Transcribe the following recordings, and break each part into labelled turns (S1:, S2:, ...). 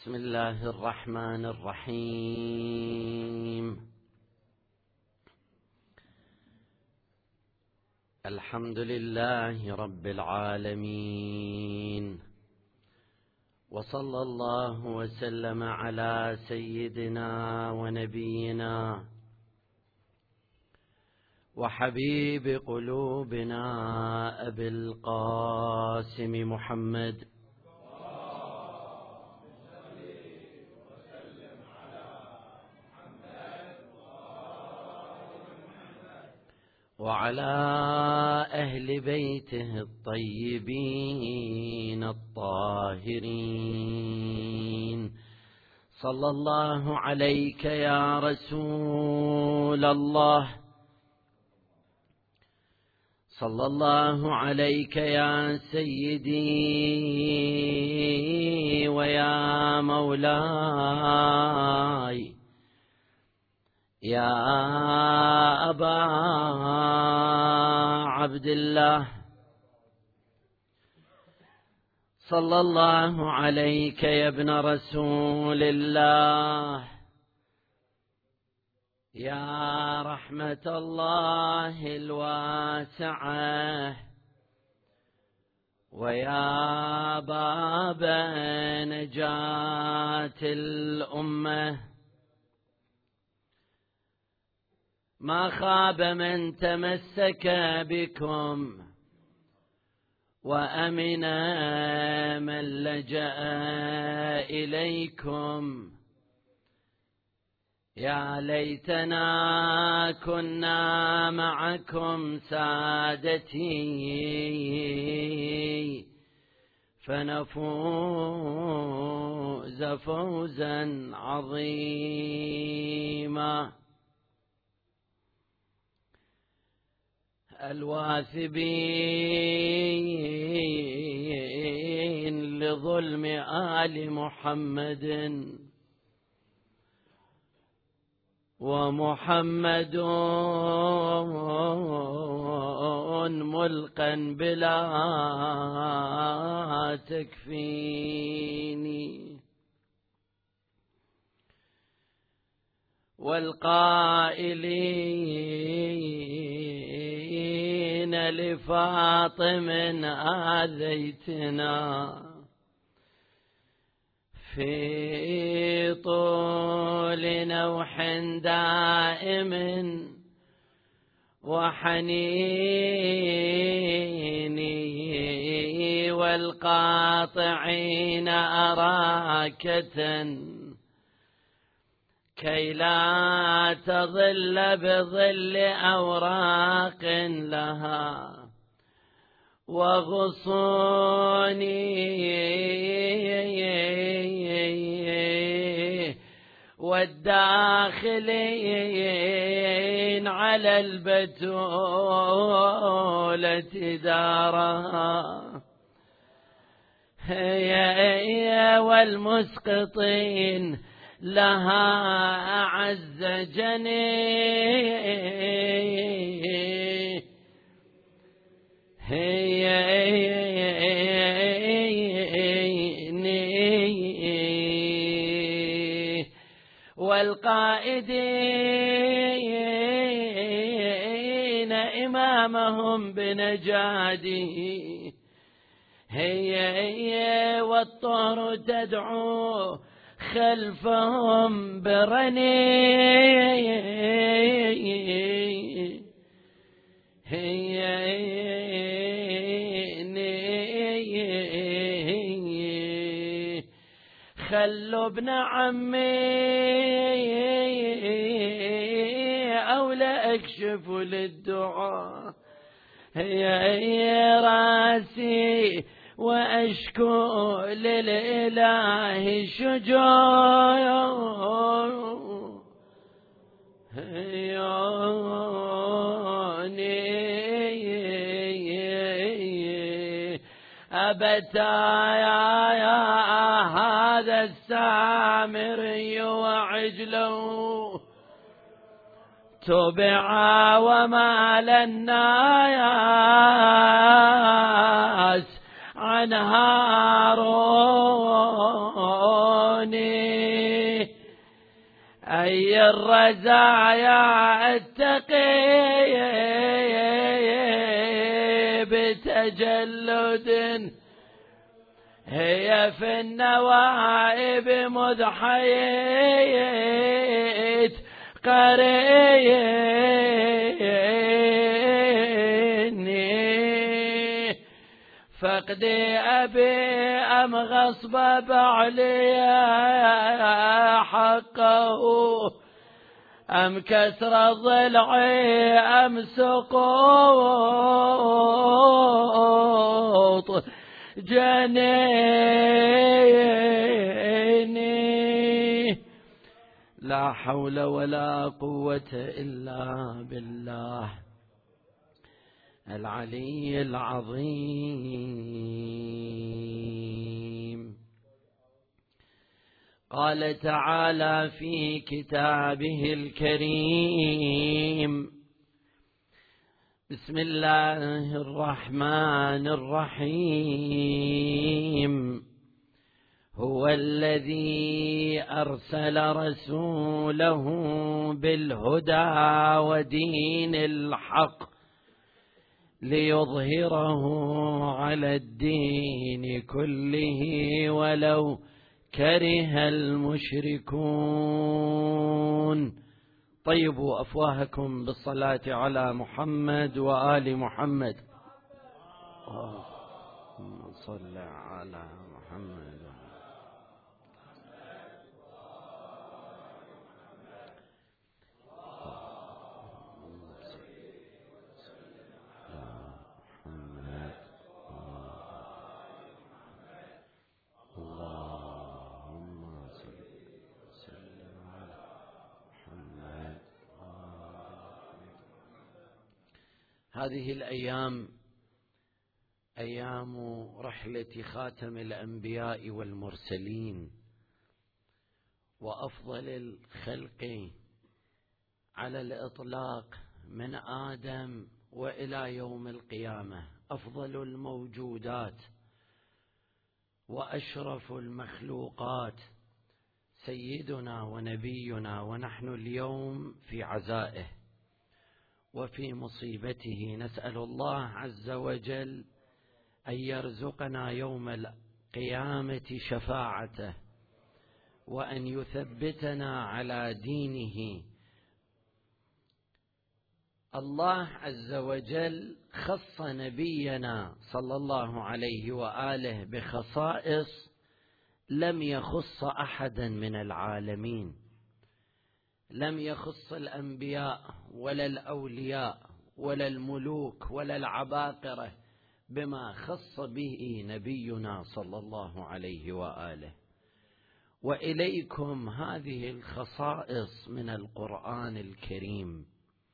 S1: بسم الله الرحمن الرحيم. الحمد لله رب العالمين، وصلى الله وسلم على سيدنا ونبينا وحبيب قلوبنا أبي القاسم محمد وعلى أهل بيته الطيبين الطاهرين. صلى الله عليك يا رسول الله، صلى الله عليك يا سيدي ويا مولاي، يا أبا عبد الله. صلى الله عليك يا ابن رسول الله، يا رحمة الله الواسعة، ويا باب نجاة الأمة. ما خاب من تمسك بكم، وأمن من لجأ إليكم. يا ليتنا كنا معكم سادتي، فنفوز فوزا عظيما. الواثبين لظلم آل محمد، ومحمد ملقا بلا تكفيني، والقائلين لفاطم آذيتنا في طول نوح دائم وحنيني، والقاطعين أراكة كي لا تظل بظل أوراق لها، وغصوني والداخلين على البتولة دارها، والمسقطين لها أعز جنيه، والقائدين إمامهم بنجاده، هي والطهر تدعو خلفهم برني، خلوا ابن عمي أو لا أكشف للدعاء، هي راسي وأشكو للإله شجوني، أبتايا هذا السامري وعجله تبعا، ومال الناس عنها أي الرزايا اتقي بتجلد هي في النوائب مذ حييت قريني فقدي أبي أم غصب بعلي حقه أم كسر ضلعي أم سقوط جنيني لا حول ولا قوة إلا بالله العلي العظيم. قال تعالى في كتابه الكريم: بسم الله الرحمن الرحيم. هو الذي أرسل رسوله بالهدى ودين الحق ليظهره على الدين كله ولو كره المشركون. طيبوا أفواهكم بالصلاة على محمد وآل محمد. اللهم صل على محمد. هذه الأيام أيام رحلة خاتم الأنبياء والمرسلين وأفضل الخلق على الإطلاق من آدم وإلى يوم القيامة، أفضل الموجودات وأشرف المخلوقات سيدنا ونبينا، ونحن اليوم في عزائه وفي مصيبته. نسأل الله عز وجل أن يرزقنا يوم القيامة شفاعته وأن يثبتنا على دينه. الله عز وجل خص نبينا صلى الله عليه وآله بخصائص لم يخص أحدا من العالمين، لم يخص الأنبياء ولا الأولياء ولا الملوك ولا العباقرة بما خص به نبينا صلى الله عليه وآله. وإليكم هذه الخصائص من القرآن الكريم.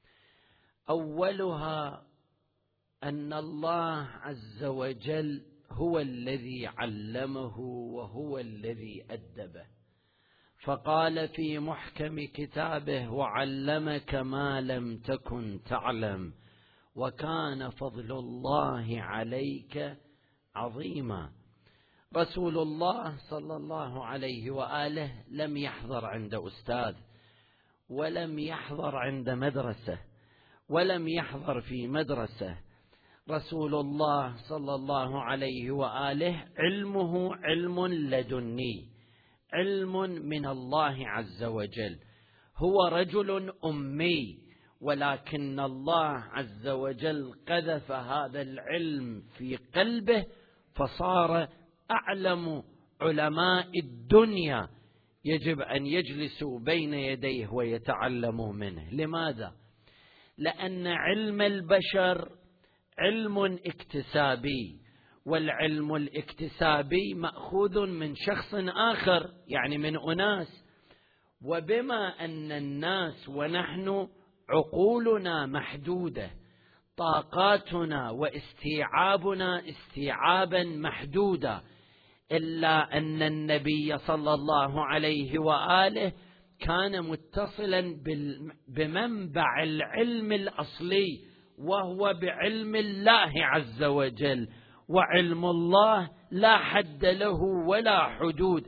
S1: أولها أن الله عز وجل هو الذي علمه وهو الذي أدبه، فقال في محكم كتابه: وعلمك ما لم تكن تعلم وكان فضل الله عليك عظيما. رسول الله صلى الله عليه وآله لم يحضر عند أستاذ، ولم يحضر عند مدرسة، ولم يحضر في مدرسة. رسول الله صلى الله عليه وآله علمه علم لدني، علم من الله عز وجل. هو رجل أمي، ولكن الله عز وجل قذف هذا العلم في قلبه فصار أعلم علماء الدنيا، يجب أن يجلسوا بين يديه ويتعلموا منه. لماذا؟ لأن علم البشر علم اكتسابي، والعلم الاكتسابي مأخوذ من شخص آخر، يعني من أناس. وبما أن الناس ونحن عقولنا محدودة، طاقاتنا واستيعابنا استيعابا محدودا، إلا أن النبي صلى الله عليه وآله كان متصلا بمنبع العلم الأصلي، وهو بعلم الله عز وجل. وعلم الله لا حد له ولا حدود،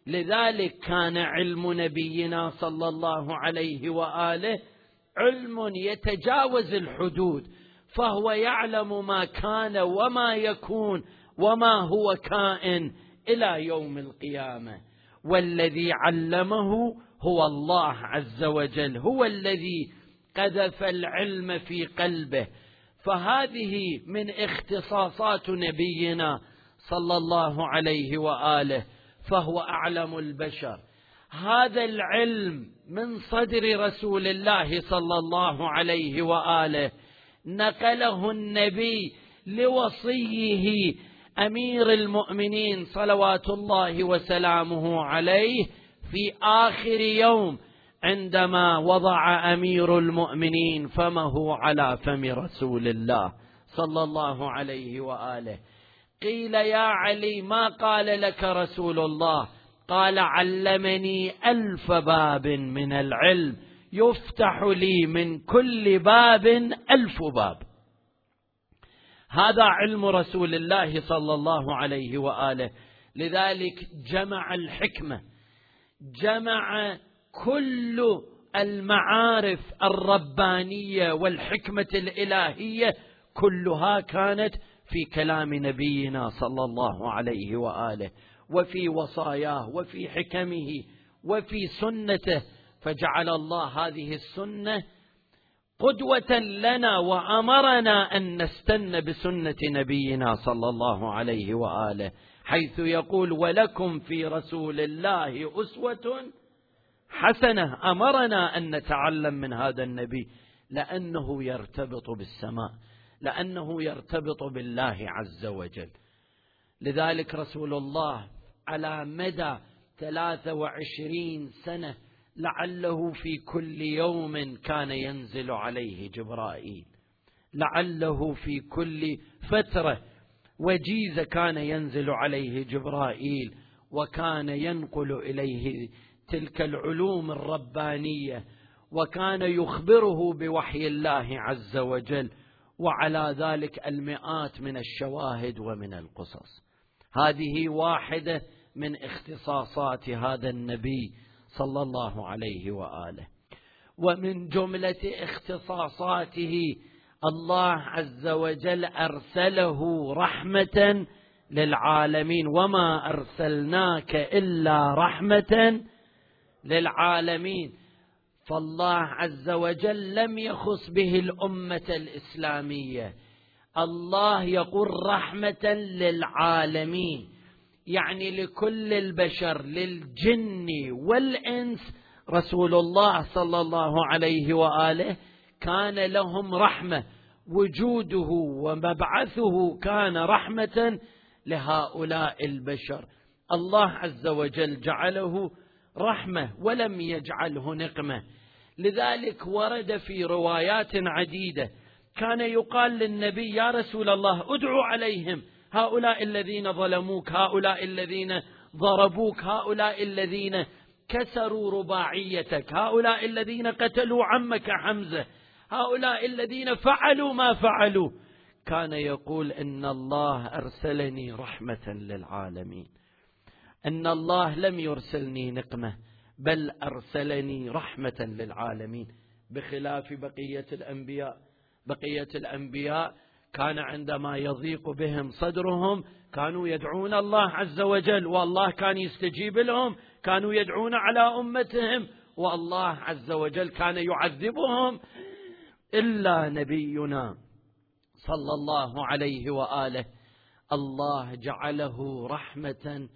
S1: لذلك كان علم نبينا صلى الله عليه وآله علم يتجاوز الحدود، فهو يعلم ما كان وما يكون وما هو كائن إلى يوم القيامة. والذي علمه هو الله عز وجل، هو الذي قذف العلم في قلبه. فهذه من اختصاصات نبينا صلى الله عليه وآله، فهو أعلم البشر. هذا العلم من صدر رسول الله صلى الله عليه وآله نقله النبي لوصيه أمير المؤمنين صلوات الله وسلامه عليه في آخر يوم، عندما وضع أمير المؤمنين فمه على فم رسول الله صلى الله عليه وآله. قيل يا علي ما قال لك رسول الله؟ قال علمني 1000 باب من العلم، يفتح لي من كل باب 1000 باب. هذا علم رسول الله صلى الله عليه وآله. لذلك جمع الحكمة، جمع كل المعارف الربانية والحكمة الإلهية، كلها كانت في كلام نبينا صلى الله عليه وآله، وفي وصاياه وفي حكمه وفي سنته. فجعل الله هذه السنة قدوة لنا، وأمرنا أن نستن بسنة نبينا صلى الله عليه وآله، حيث يقول ولكم في رسول الله أسوة حسنة. أمرنا أن نتعلم من هذا النبي لأنه يرتبط بالسماء، لأنه يرتبط بالله عز وجل. لذلك رسول الله على مدى 23 سنة لعله في كل يوم كان ينزل عليه جبرائيل، لعله في كل فترة وجيزة كان ينزل عليه جبرائيل، وكان ينقل إليه تلك العلوم الربانية، وكان يخبره بوحي الله عز وجل. وعلى ذلك المئات من الشواهد ومن القصص. هذه واحدة من اختصاصات هذا النبي صلى الله عليه وآله. ومن جملة اختصاصاته الله عز وجل أرسله رحمة للعالمين، وما أرسلناك إلا رحمة للعالمين. فالله عز وجل لم يخص به الأمة الإسلامية، الله يقول رحمة للعالمين، يعني لكل البشر، للجن والإنس. رسول الله صلى الله عليه وآله كان لهم رحمة، وجوده ومبعثه كان رحمة لهؤلاء البشر. الله عز وجل جعله رحمة ولم يجعله نقمة. لذلك ورد في روايات عديدة كان يقال للنبي يا رسول الله ادعو عليهم، هؤلاء الذين ظلموك، هؤلاء الذين ضربوك، هؤلاء الذين كسروا رباعيتك، هؤلاء الذين قتلوا عمك حمزة، هؤلاء الذين فعلوا ما فعلوا. كان يقول إن الله أرسلني رحمة للعالمين، إن الله لم يرسلني نقمة بل أرسلني رحمة للعالمين، بخلاف بقية الأنبياء. بقية الأنبياء كان عندما يضيق بهم صدرهم كانوا يدعون الله عز وجل، والله كان يستجيب لهم، كانوا يدعون على أمتهم، والله عز وجل كان يعذبهم. إلا نبينا صلى الله عليه وآله الله جعله رحمة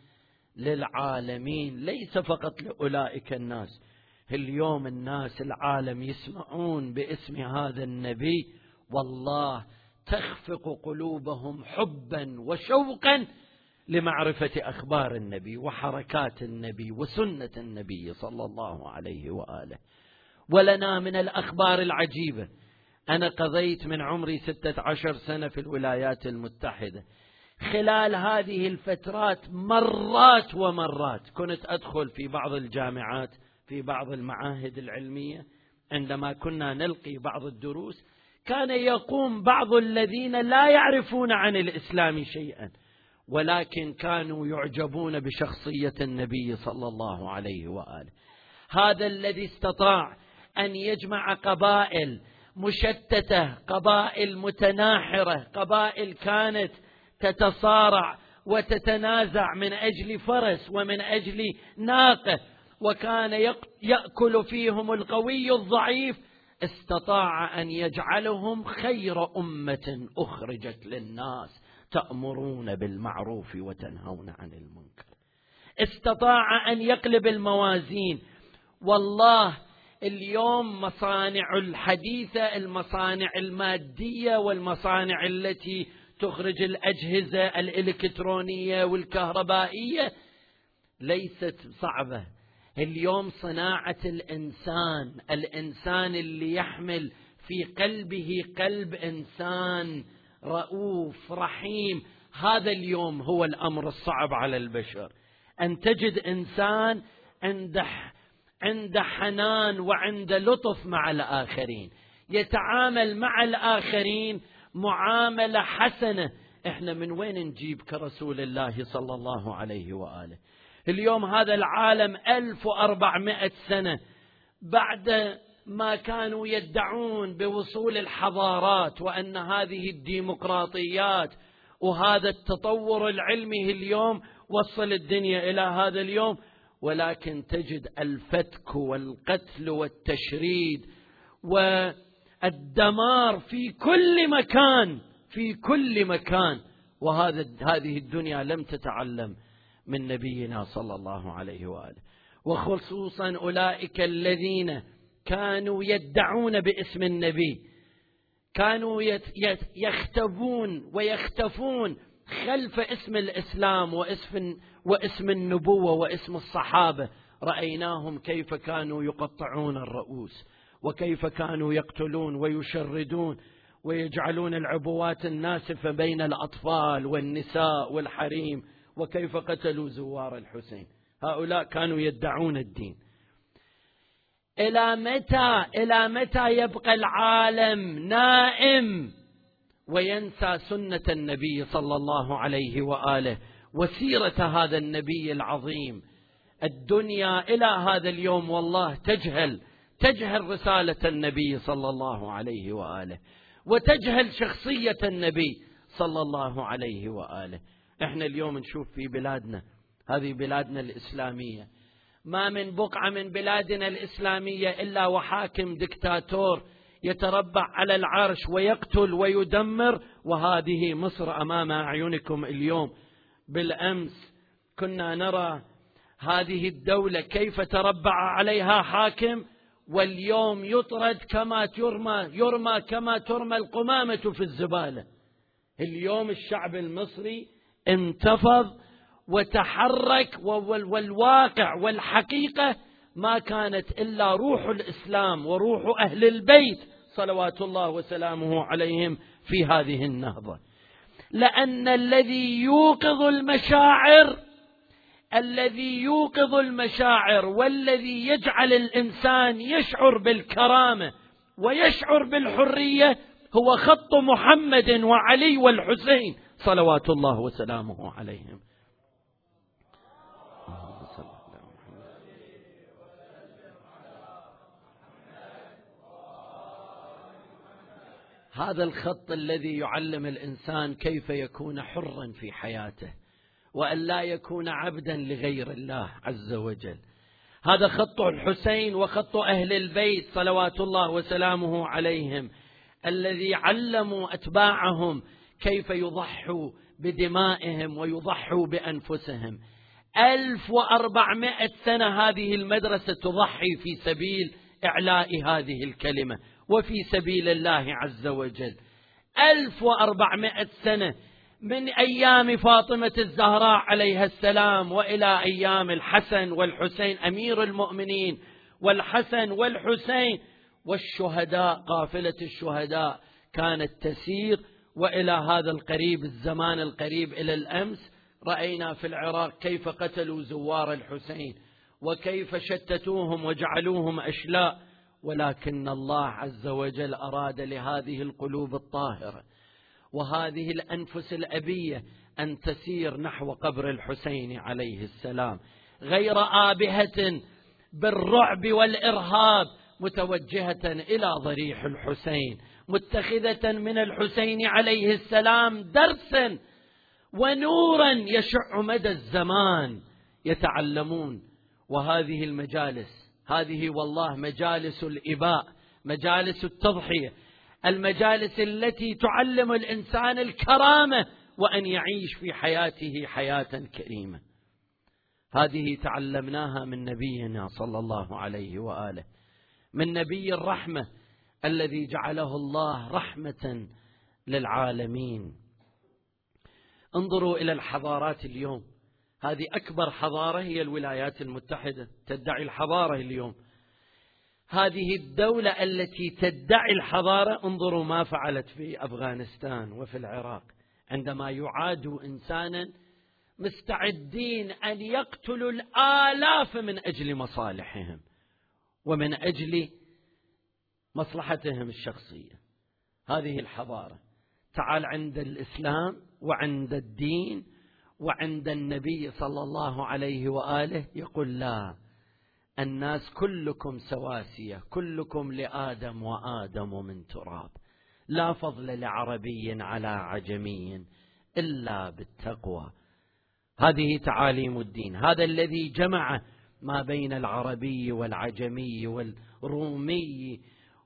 S1: للعالمين، ليس فقط لأولئك الناس. اليوم الناس العالم يسمعون باسم هذا النبي، والله تخفق قلوبهم حبا وشوقا لمعرفة أخبار النبي وحركات النبي وسنة النبي صلى الله عليه وآله. ولنا من الأخبار العجيبة. أنا قضيت من عمري 16 سنة في الولايات المتحدة. خلال هذه الفترات مرات ومرات كنت أدخل في بعض الجامعات، في بعض المعاهد العلمية، عندما كنا نلقي بعض الدروس كان يقوم بعض الذين لا يعرفون عن الإسلام شيئا ولكن كانوا يعجبون بشخصية النبي صلى الله عليه وآله. هذا الذي استطاع أن يجمع قبائل مشتتة، قبائل متناحرة، قبائل كانت تتصارع وتتنازع من أجل فرس ومن أجل ناقة، وكان يأكل فيهم القوي الضعيف، استطاع أن يجعلهم خير أمة أخرجت للناس تأمرون بالمعروف وتنهون عن المنكر. استطاع أن يقلب الموازين. والله اليوم مصانع الحديثة، المصانع المادية والمصانع التي تخرج الأجهزة الإلكترونية والكهربائية ليست صعبة. اليوم صناعة الإنسان اللي يحمل في قلبه قلب إنسان رؤوف رحيم، هذا اليوم هو الأمر الصعب على البشر. أن تجد إنسان عنده حنان وعنده لطف مع الآخرين، يتعامل مع الآخرين معاملة حسنة. إحنا من وين نجيب كرسول الله صلى الله عليه وآله؟ اليوم هذا العالم 1400 سنة بعد ما كانوا يدعون بوصول الحضارات وأن هذه الديمقراطيات وهذا التطور العلمي اليوم وصل الدنيا إلى هذا اليوم، ولكن تجد الفتك والقتل والتشريد والدمار في كل مكان. هذه الدنيا لم تتعلم من نبينا صلى الله عليه وآله، وخصوصا أولئك الذين كانوا يدعون باسم النبي، كانوا يختبون ويختفون خلف اسم الإسلام واسم النبوة واسم الصحابة. رأيناهم كيف كانوا يقطعون الرؤوس، وكيف كانوا يقتلون ويشردون ويجعلون العبوات الناسفة بين الأطفال والنساء والحريم، وكيف قتلوا زوار الحسين. هؤلاء كانوا يدعون الدين. إلى متى يبقى العالم نائم وينسى سنة النبي صلى الله عليه وآله وسيرة هذا النبي العظيم؟ الدنيا إلى هذا اليوم والله تجهل رسالة النبي صلى الله عليه وآله، وتجهل شخصية النبي صلى الله عليه وآله. احنا اليوم نشوف في بلادنا، هذه بلادنا الإسلامية، ما من بقعة من بلادنا الإسلامية إلا وحاكم دكتاتور يتربع على العرش ويقتل ويدمر. وهذه مصر أمام أعينكم اليوم. بالأمس كنا نرى هذه الدولة كيف تربع عليها حاكم، واليوم يطرد كما يرمى كما ترمى القمامة في الزبالة. اليوم الشعب المصري انتفض وتحرك، والواقع والحقيقة ما كانت إلا روح الإسلام وروح أهل البيت صلوات الله وسلامه عليهم في هذه النهضة. لأن الذي يوقظ المشاعر والذي يجعل الإنسان يشعر بالكرامة ويشعر بالحرية هو خط محمد وعلي والحسين صلوات الله وسلامه عليهم. هذا الخط الذي يعلم الإنسان كيف يكون حرا في حياته وأن لا يكون عبدا لغير الله عز وجل. هذا خط الحسين وخط أهل البيت صلوات الله وسلامه عليهم، الذي علموا أتباعهم كيف يضحوا بدمائهم ويضحوا بأنفسهم. 1400 سنة هذه المدرسة تضحي في سبيل إعلاء هذه الكلمة وفي سبيل الله عز وجل. 1400 سنة من أيام فاطمة الزهراء عليها السلام وإلى أيام الحسن والحسين أمير المؤمنين، والحسن والحسين والشهداء، قافلة الشهداء كانت تسير. وإلى هذا الزمان القريب إلى الأمس رأينا في العراق كيف قتلوا زوار الحسين وكيف شتتوهم وجعلوهم أشلاء. ولكن الله عز وجل أراد لهذه القلوب الطاهرة وهذه الأنفس الأبية أن تسير نحو قبر الحسين عليه السلام، غير آبهة بالرعب والإرهاب، متوجهة إلى ضريح الحسين، متخذة من الحسين عليه السلام درسا ونورا يشع مدى الزمان. يتعلمون. وهذه المجالس، هذه والله مجالس الإباء، مجالس التضحية، المجالس التي تعلم الإنسان الكرامة وأن يعيش في حياته حياة كريمة. هذه تعلمناها من نبينا صلى الله عليه وآله، من نبي الرحمة الذي جعله الله رحمة للعالمين. انظروا إلى الحضارات اليوم، هذه أكبر حضارة هي الولايات المتحدة، تدعي الحضارة اليوم. هذه الدولة التي تدعي الحضارة، انظروا ما فعلت في أفغانستان وفي العراق، عندما يعادوا إنسانا مستعدين أن يقتلوا الآلاف من أجل مصالحهم ومن أجل مصلحتهم الشخصية. هذه الحضارة. تعال عند الإسلام وعند الدين وعند النبي صلى الله عليه وآله، يقول لا، الناس كلكم سواسية، كلكم لآدم وآدم من تراب، لا فضل لعربي على عجمي إلا بالتقوى. هذه تعاليم الدين، هذا الذي جمع ما بين العربي والعجمي والرومي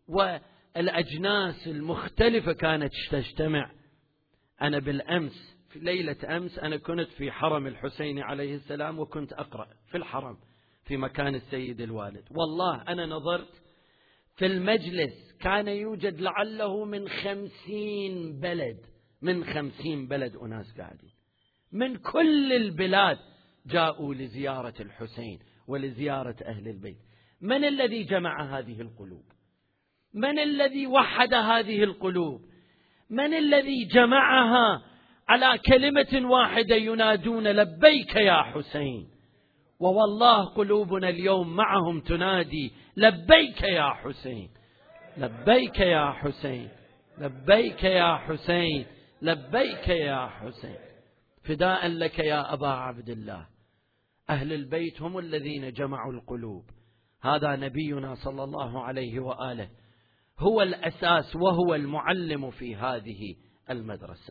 S1: والأجناس المختلفة كانت تجتمع. أنا بالأمس في ليلة أمس أنا كنت في حرم الحسين عليه السلام، وكنت أقرأ في الحرم في مكان السيد الوالد. والله أنا نظرت في المجلس كان يوجد لعله من 50 بلد، من 50 بلد أناس قاعدين من كل البلاد جاءوا لزيارة الحسين ولزيارة أهل البيت. من الذي جمع هذه القلوب؟ من الذي وحد هذه القلوب؟ من الذي جمعها على كلمة واحدة ينادون لبيك يا حسين؟ ووالله قلوبنا اليوم معهم تنادي لبيك يا حسين، لبيك يا حسين، لبيك يا حسين، لبيك يا حسين، فداء لك يا أبا عبد الله. أهل البيت هم الذين جمعوا القلوب. هذا نبينا صلى الله عليه وآله هو الأساس وهو المعلم في هذه المدرسة.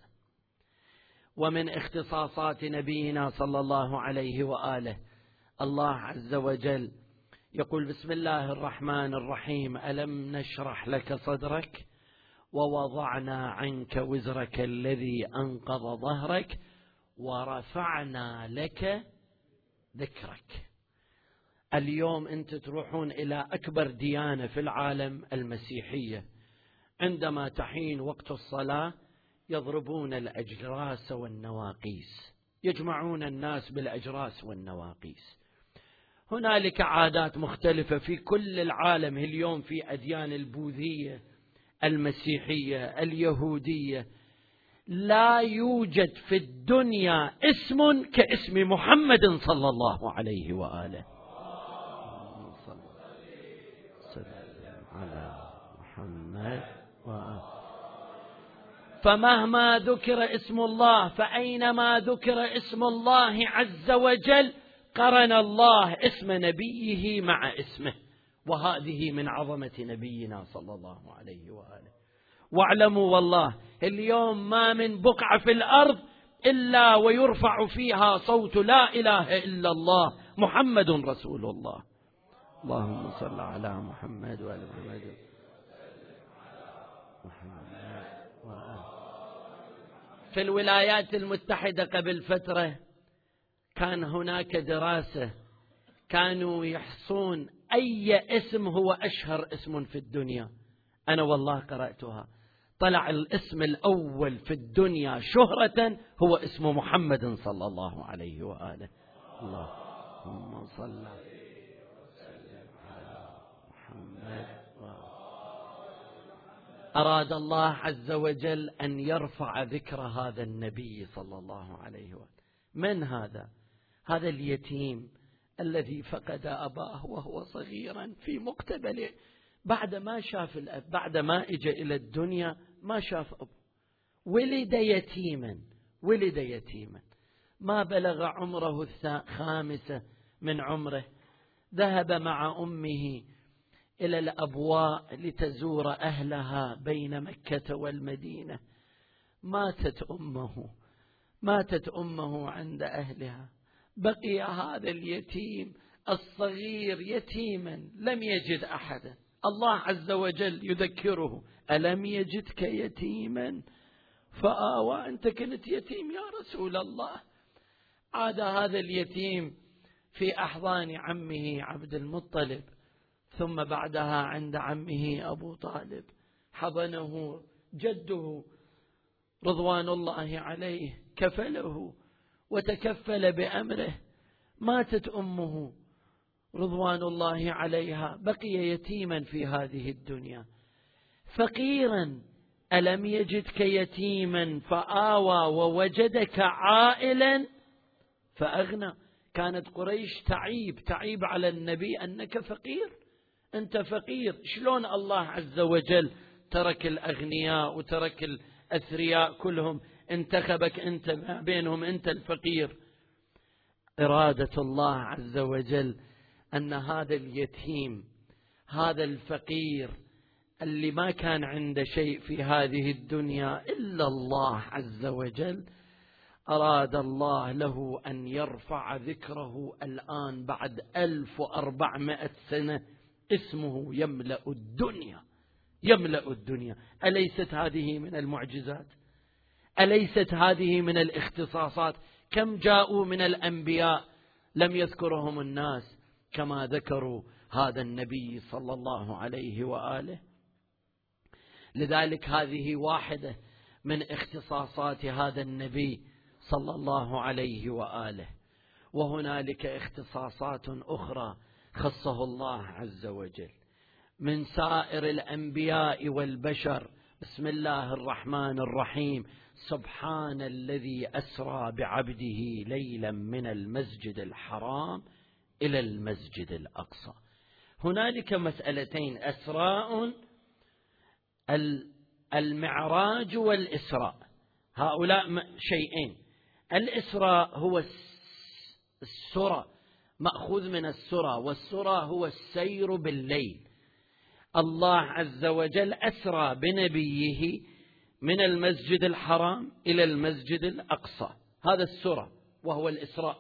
S1: ومن اختصاصات نبينا صلى الله عليه وآله الله عز وجل يقول بسم الله الرحمن الرحيم: ألم نشرح لك صدرك ووضعنا عنك وزرك الذي أنقض ظهرك ورفعنا لك ذكرك. اليوم أنت تروحون إلى أكبر ديانة في العالم المسيحية، عندما تحين وقت الصلاة يضربون الأجراس والنواقيس، يجمعون الناس بالأجراس والنواقيس. هنالك عادات مختلفة في كل العالم اليوم، في أديان البوذية، المسيحية، اليهودية. لا يوجد في الدنيا اسم كاسم محمد صلى الله عليه وآله. على محمد فمهما ذكر اسم الله، فأينما ذكر اسم الله عز وجل قرن الله اسم نبيه مع اسمه، وهذه من عظمة نبينا صلى الله عليه وآله. واعلموا والله اليوم ما من بقعة في الأرض إلا ويرفع فيها صوت لا إله إلا الله محمد رسول الله. اللهم صل على محمد وآل محمد. في الولايات المتحدة قبل فترة كان هناك دراسة، كانوا يحصون أي اسم هو أشهر اسم في الدنيا. أنا والله قرأتها، طلع الاسم الأول في الدنيا شهرة هو اسم محمد صلى الله عليه وآله. اللهم صل وسلم على محمد. أراد الله عز وجل أن يرفع ذكر هذا النبي صلى الله عليه وآله. من هذا؟ هذا اليتيم الذي فقد أباه وهو صغيرا في مقتبله، بعد ما شاف الأب، بعد ما إجا إلى الدنيا ما شاف أبوه، ولد يتيما ولد يتيما، ما بلغ عمره 5 من عمره ذهب مع أمه إلى الأبواء لتزور أهلها بين مكة والمدينة. ماتت أمه عند أهلها، بقي هذا اليتيم الصغير يتيما لم يجد أحدا. الله عز وجل يذكره: ألم يجدك يتيما فآوى. أنت كنت يتيم يا رسول الله. عاد هذا اليتيم في أحضان عمه عبد المطلب، ثم بعدها عند عمه أبو طالب، حضنه جده رضوان الله عليه، كفله وتكفل بأمره. ماتت أمه رضوان الله عليها، بقي يتيما في هذه الدنيا فقيرا. ألم يجدك يتيما فآوى ووجدك عائلا فأغنى. كانت قريش تعيب على النبي: أنك فقير، أنت فقير. شلون الله عز وجل ترك الأغنياء وترك الأثرياء كلهم، انتخبك أنت بينهم، أنت الفقير؟ إرادة الله عز وجل أن هذا اليتيم، هذا الفقير اللي ما كان عنده شيء في هذه الدنيا إلا الله عز وجل، أراد الله له أن يرفع ذكره الآن بعد 1400 سنة. اسمه يملأ الدنيا. أليست هذه من المعجزات؟ أليست هذه من الاختصاصات؟ كم جاءوا من الأنبياء لم يذكرهم الناس كما ذكروا هذا النبي صلى الله عليه وآله. لذلك هذه واحدة من اختصاصات هذا النبي صلى الله عليه وآله. وهنالك اختصاصات أخرى خصه الله عز وجل من سائر الأنبياء والبشر. بسم الله الرحمن الرحيم: سبحان الذي أسرى بعبده ليلا من المسجد الحرام إلى المسجد الأقصى. هنالك مسألتين: أسراء، المعراج والإسراء. هؤلاء شيئين. الإسراء هو السرى، مأخوذ من السرى، والسرى هو السير بالليل. الله عز وجل أسرى بنبيه من المسجد الحرام إلى المسجد الأقصى، هذا السرى وهو الإسراء.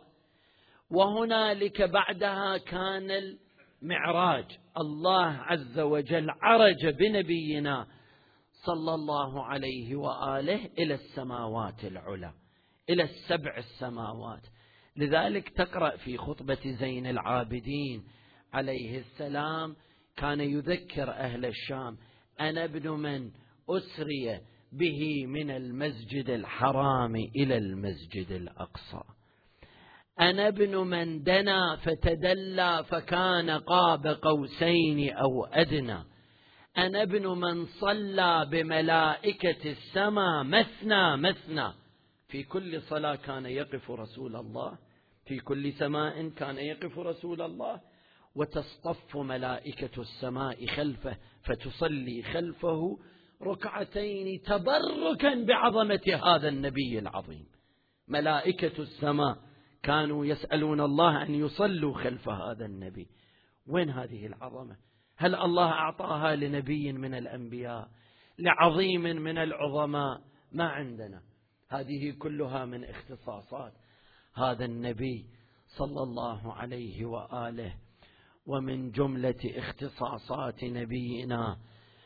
S1: وهنالك بعدها كان المعراج، الله عز وجل عرج بنبينا صلى الله عليه وآله إلى السماوات العلى، إلى 7 السماوات. لذلك تقرأ في خطبة زين العابدين عليه السلام، كان يذكر أهل الشام: أنا ابن من أسري به من المسجد الحرام إلى المسجد الأقصى، أنا ابن من دنا فتدلى فكان قاب قوسين أو أدنى، أنا ابن من صلى بملائكة السماء مثنى مثنى. في كل صلاة كان يقف رسول الله، في كل سماء كان يقف رسول الله، وتصطف ملائكة السماء خلفه فتصلي خلفه ركعتين تبركا بعظمة هذا النبي العظيم. ملائكة السماء كانوا يسألون الله أن يصلوا خلف هذا النبي. وين هذه العظمة؟ هل الله أعطاها لنبي من الأنبياء، لعظيم من العظماء؟ ما عندنا. هذه كلها من اختصاصات هذا النبي صلى الله عليه وآله. ومن جملة اختصاصات نبينا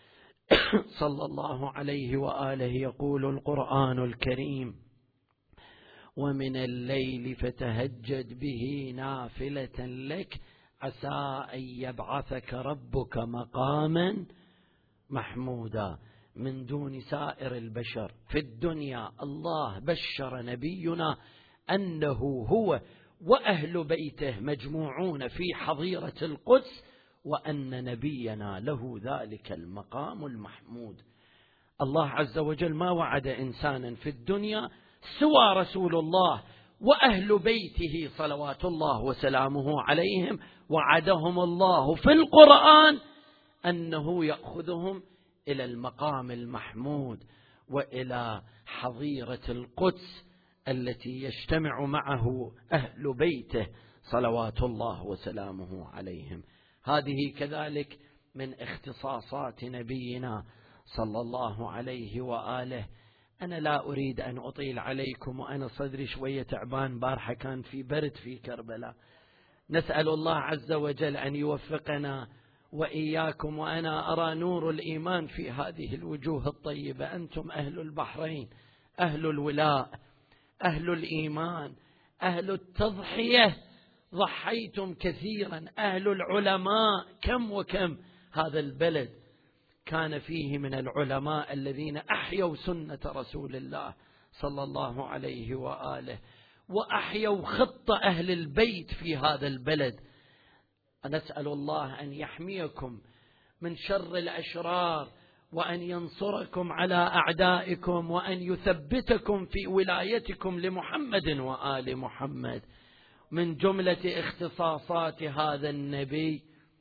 S1: صلى الله عليه وآله يقول القرآن الكريم: ومن الليل فتهجد به نافلة لك عسى أن يبعثك ربك مقاما محمودا. من دون سائر البشر في الدنيا الله بشر نبينا أنه هو وأهل بيته مجموعون في حظيرة القدس، وأن نبينا له ذلك المقام المحمود. الله عز وجل ما وعد إنسانا في الدنيا سوى رسول الله وأهل بيته صلوات الله وسلامه عليهم. وعدهم الله في القرآن أنه يأخذهم إلى المقام المحمود وإلى حظيرة القدس التي يجتمع معه أهل بيته صلوات الله وسلامه عليهم. هذه كذلك من اختصاصات نبينا صلى الله عليه وآله. أنا لا أريد أن أطيل عليكم، وأنا صدري شوية تعبان، بارحة كان في برد في كربلاء. نسأل الله عز وجل أن يوفقنا وإياكم، وأنا أرى نور الإيمان في هذه الوجوه الطيبة. أنتم أهل البحرين، أهل الولاء، أهل الإيمان، أهل التضحية، ضحيتم كثيرا. أهل العلماء، كم وكم هذا البلد كان فيه من العلماء الذين أحيوا سنة رسول الله صلى الله عليه وآله، وأحيوا خط أهل البيت في هذا البلد. نسأل الله أن يحميكم من شر الأشرار، وأن ينصركم على أعدائكم، وأن يثبتكم في ولايتكم لمحمد وآل محمد. من جملة اختصاصات هذا النبي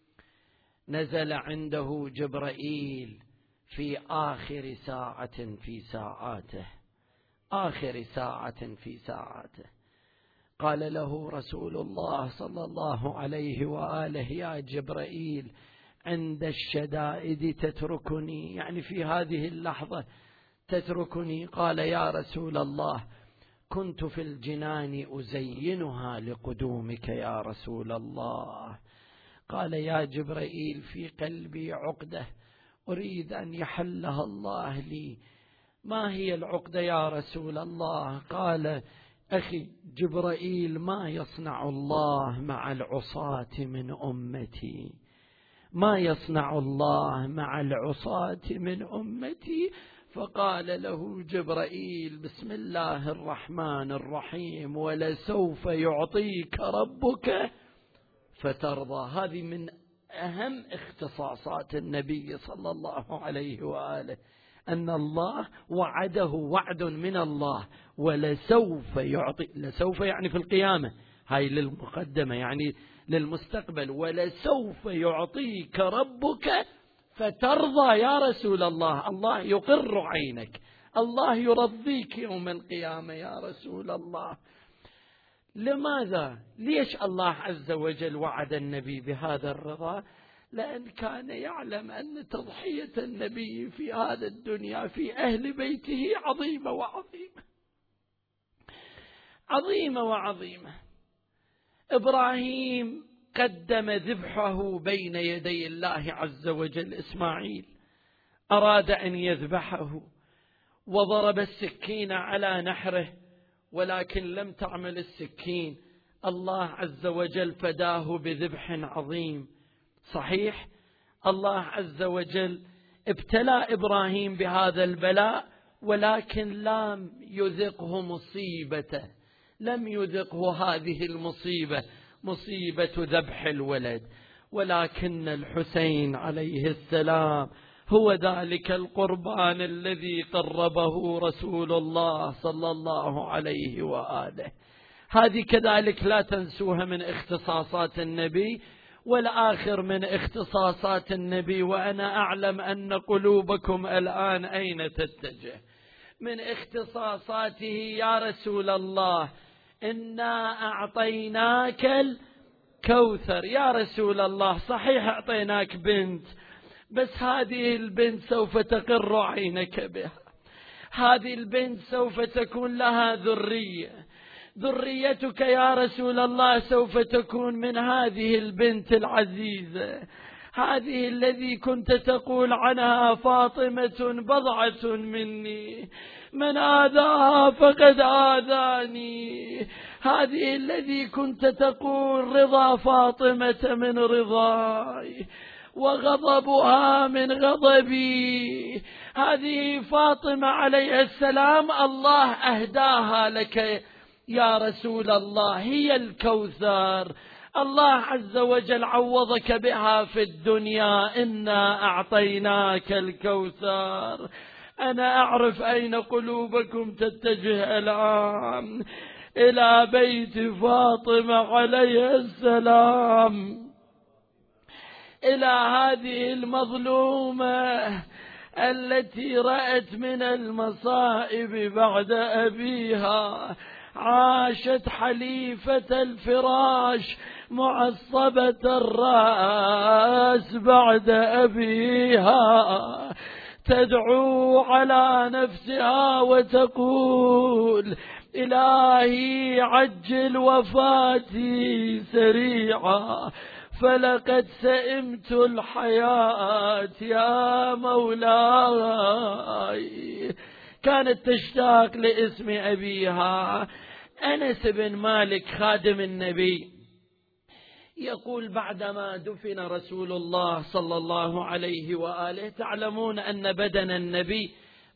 S1: نزل عنده جبرائيل في آخر ساعة في ساعاته، آخر ساعة في ساعاته. قال له رسول الله صلى الله عليه وآله: يا جبرائيل، عند الشدائد تتركني، يعني في هذه اللحظة تتركني؟ قال: يا رسول الله، كنت في الجنان أزينها لقدومك يا رسول الله. قال: يا جبرائيل، في قلبي عقدة أريد أن يحلها الله لي. ما هي العقدة يا رسول الله؟ قال: أخي جبرائيل، ما يصنع الله مع العصاة من أمتي، ما يصنع الله مع العصاة من أمتي. فقال له جبرائيل: بسم الله الرحمن الرحيم، ولسوف يعطيك ربك فترضى. هذه من أهم اختصاصات النبي صلى الله عليه وآله، أن الله وعده وعد من الله، ولسوف يعطي. لسوف يعني في القيامة، هاي للمقدمة يعني للمستقبل. ولسوف يعطيك ربك فترضى يا رسول الله. الله يقر عينك، الله يرضيك يوم القيامة يا رسول الله. لماذا؟ ليش الله عز وجل وعد النبي بهذا الرضا؟ لأن كان يعلم أن تضحية النبي في هذا الدنيا في أهل بيته عظيمة وعظيمة، عظيمة وعظيمة. إبراهيم قدم ذبحه بين يدي الله عز وجل. إسماعيل أراد أن يذبحه وضرب السكين على نحره، ولكن لم تعمل السكين. الله عز وجل فداه بذبح عظيم. صحيح الله عز وجل ابتلى إبراهيم بهذا البلاء، ولكن لم يذقه مصيبته، لم يذقه هذه المصيبة، مصيبة ذبح الولد. ولكن الحسين عليه السلام هو ذلك القربان الذي قربه رسول الله صلى الله عليه وآله. هذه كذلك لا تنسوها من اختصاصات النبي. والآخر من اختصاصات النبي، وأنا أعلم أن قلوبكم الآن أين تتجه، من اختصاصاته: يا رسول الله، إنا أعطيناك الكوثر. يا رسول الله، صحيح أعطيناك بنت، بس هذه البنت سوف تقر عينك بها، هذه البنت سوف تكون لها ذرية، ذريتك يا رسول الله سوف تكون من هذه البنت العزيزة، هذه الذي كنت تقول عنها فاطمة بضعة مني، من آذاها فقد آذاني، هذه الذي كنت تقول رضا فاطمة من رضاي وغضبها من غضبي. هذه فاطمة عليه السلام الله أهداها لك يا رسول الله، هي الكوثر. الله عز وجل عوضك بها في الدنيا. إنا أعطيناك الكوثر. أنا أعرف أين قلوبكم تتجه الآن، إلى بيت فاطمة عليه السلام، إلى هذه المظلومة التي رأت من المصائب بعد أبيها، عاشت حليفة الفراش معصبة الرأس بعد أبيها، تدعو على نفسها وتقول إلهي عجل وفاتي سريعا، فلقد سئمت الحياة يا مولاي. كانت تشتاق لاسم أبيها. أنس بن مالك خادم النبي يقول بعدما دفن رسول الله صلى الله عليه وآله، تعلمون أن بدن النبي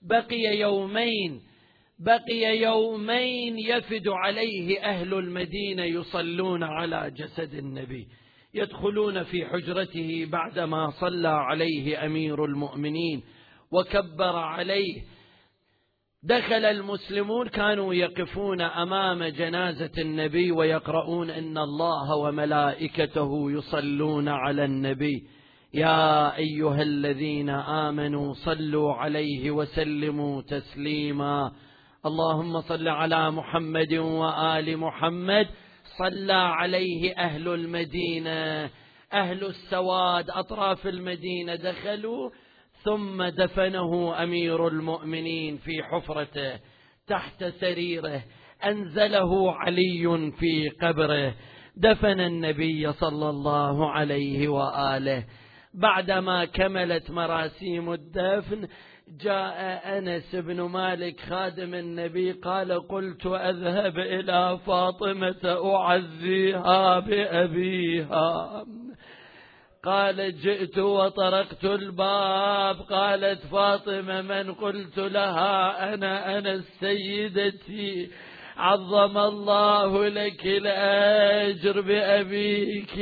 S1: بقي يومين يفد عليه أهل المدينة يصلون على جسد النبي، يدخلون في حجرته بعدما صلى عليه أمير المؤمنين وكبر عليه. دخل المسلمون كانوا يقفون أمام جنازة النبي ويقرؤون إن الله وملائكته يصلون على النبي يا أيها الذين آمنوا صلوا عليه وسلموا تسليما، اللهم صل على محمد وآل محمد. صلى عليه أهل المدينة، أهل السواد أطراف المدينة دخلوا، ثم دفنه أمير المؤمنين في حفرته تحت سريره، أنزله علي في قبره، دفن النبي صلى الله عليه وآله. بعدما كملت مراسيم الدفن جاء أنس بن مالك خادم النبي قال قلت أذهب إلى فاطمة أعزيها بأبيها. قال جئت وطرقت الباب، قالت فاطمة من قلت لها أنا السيدتي عظم الله لك الأجر بأبيك.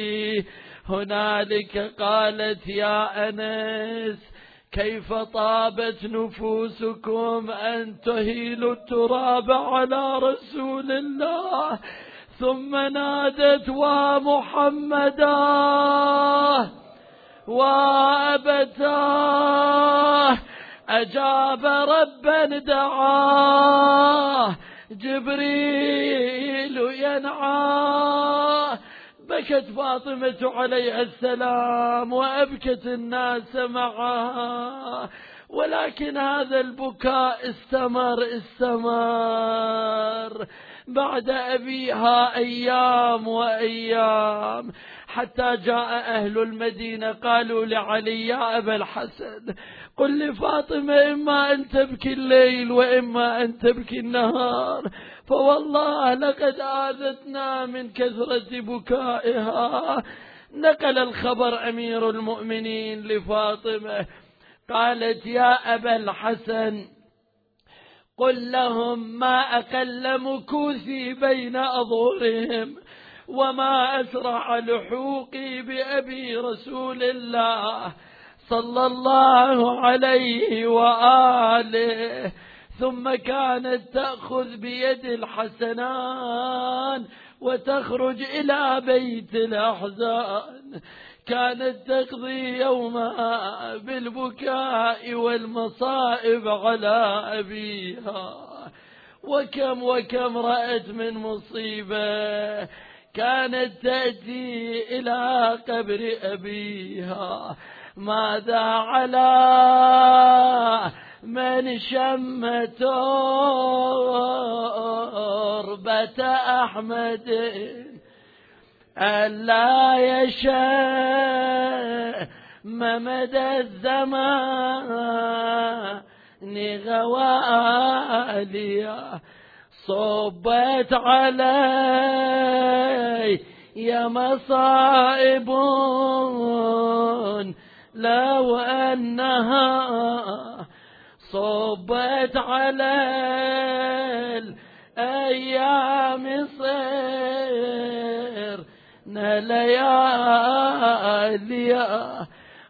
S1: هنالك قالت يا أنس كيف طابت نفوسكم أن تهيلوا التراب على رسول الله. ثم نادت ومحمدا وأبتاه، أجاب ربا دعاه جبريل ينعاه. بكت فاطمة عليها السلام وأبكت الناس معها، ولكن هذا البكاء استمر بعد أبيها أيام وأيام، حتى جاء أهل المدينة قالوا لعلي يا أبا الحسن قل لفاطمة إما أن تبكي الليل وإما أن تبكي النهار، فوالله لقد آذتنا من كثرة بكائها. نقل الخبر أمير المؤمنين لفاطمة، قالت يا أبا الحسن قل لهم ما أقل مكوثي بين أظهرهم وما أسرع لحوقي بأبي رسول الله صلى الله عليه وآله. ثم كانت تأخذ بيد الحسنان وتخرج إلى بيت الأحزان، كانت تقضي يومها بالبكاء والمصائب على أبيها. وكم رأت من مصيبة كانت تأتي إلى قبر أبيها. ماذا على من شم تربة أحمد ألا يشاء مدى الزمان غواليا، صبت علي يا مصائب لو أنها صبت علي الأيام صير لياليا.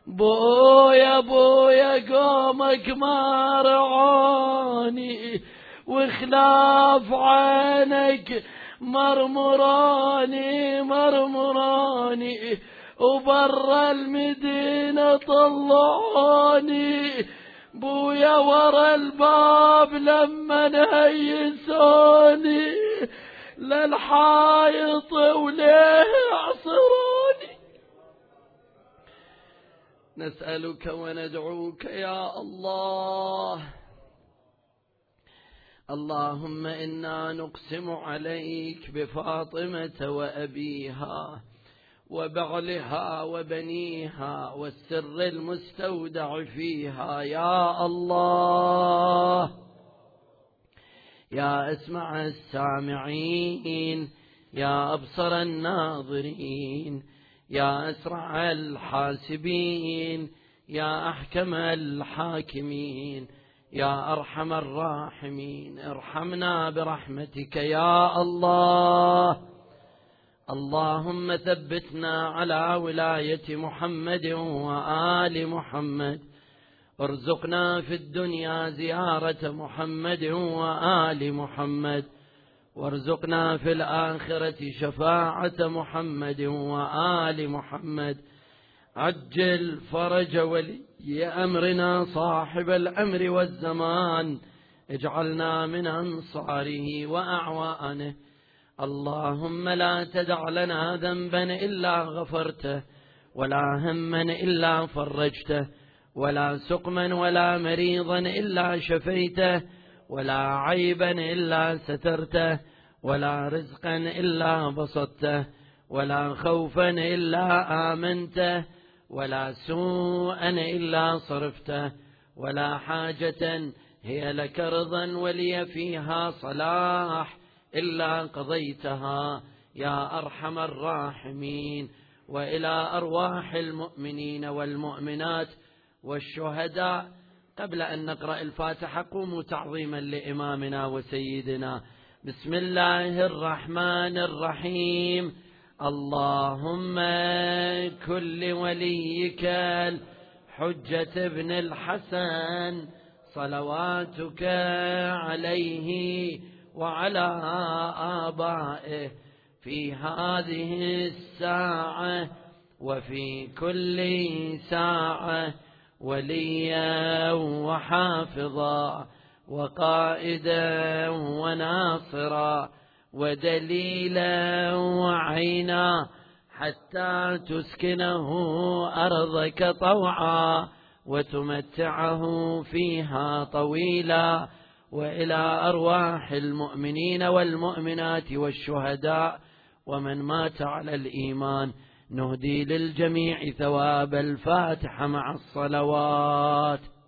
S1: بويا قومك ما رعوني وخلاف عينك مرمراني وبر المدينة طلعوني. بويا ورا الباب لما يسوني للحائط وليه عصروني. نسألك وندعوك يا الله. اللهم إنا نقسم عليك بفاطمة وأبيها وبعلها وبنيها والسر المستودع فيها يا الله، يا أسمع السامعين، يا أبصر الناظرين، يا أسرع الحاسبين، يا أحكم الحاكمين، يا أرحم الراحمين، ارحمنا برحمتك يا الله. اللهم ثبتنا على ولاية محمد وآل محمد، ارزقنا في الدنيا زيارة محمد وآل محمد، وارزقنا في الآخرة شفاعة محمد وآل محمد. عجل فرج ولي أمرنا صاحب الأمر والزمان، اجعلنا من أنصاره وأعوانه. اللهم لا تدع لنا ذنبا إلا غفرته، ولا هما إلا فرجته، ولا سقما ولا مريضا إلا شفيته، ولا عيبا إلا سترته، ولا رزقا إلا بسطته، ولا خوفا إلا آمنته، ولا سوءا إلا صرفته، ولا حاجة هي لك رضا ولي فيها صلاح إلا قضيتها يا أرحم الراحمين. وإلى أرواح المؤمنين والمؤمنات والشهداء، قبل أن نقرأ الفاتحة قوموا تعظيما لإمامنا وسيدنا. بسم الله الرحمن الرحيم. اللهم كل وليك الحجة ابن الحسن صلواتك عليه وعلى آبائه في هذه الساعة وفي كل ساعة وليا وحافظا وقائدا وناصرا ودليلا وعينا، حتى تسكنه أرضك طوعا وتمتعه فيها طويلا. وإلى أرواح المؤمنين والمؤمنات والشهداء ومن مات على الإيمان نهدي للجميع ثواب الفاتحة مع الصلوات.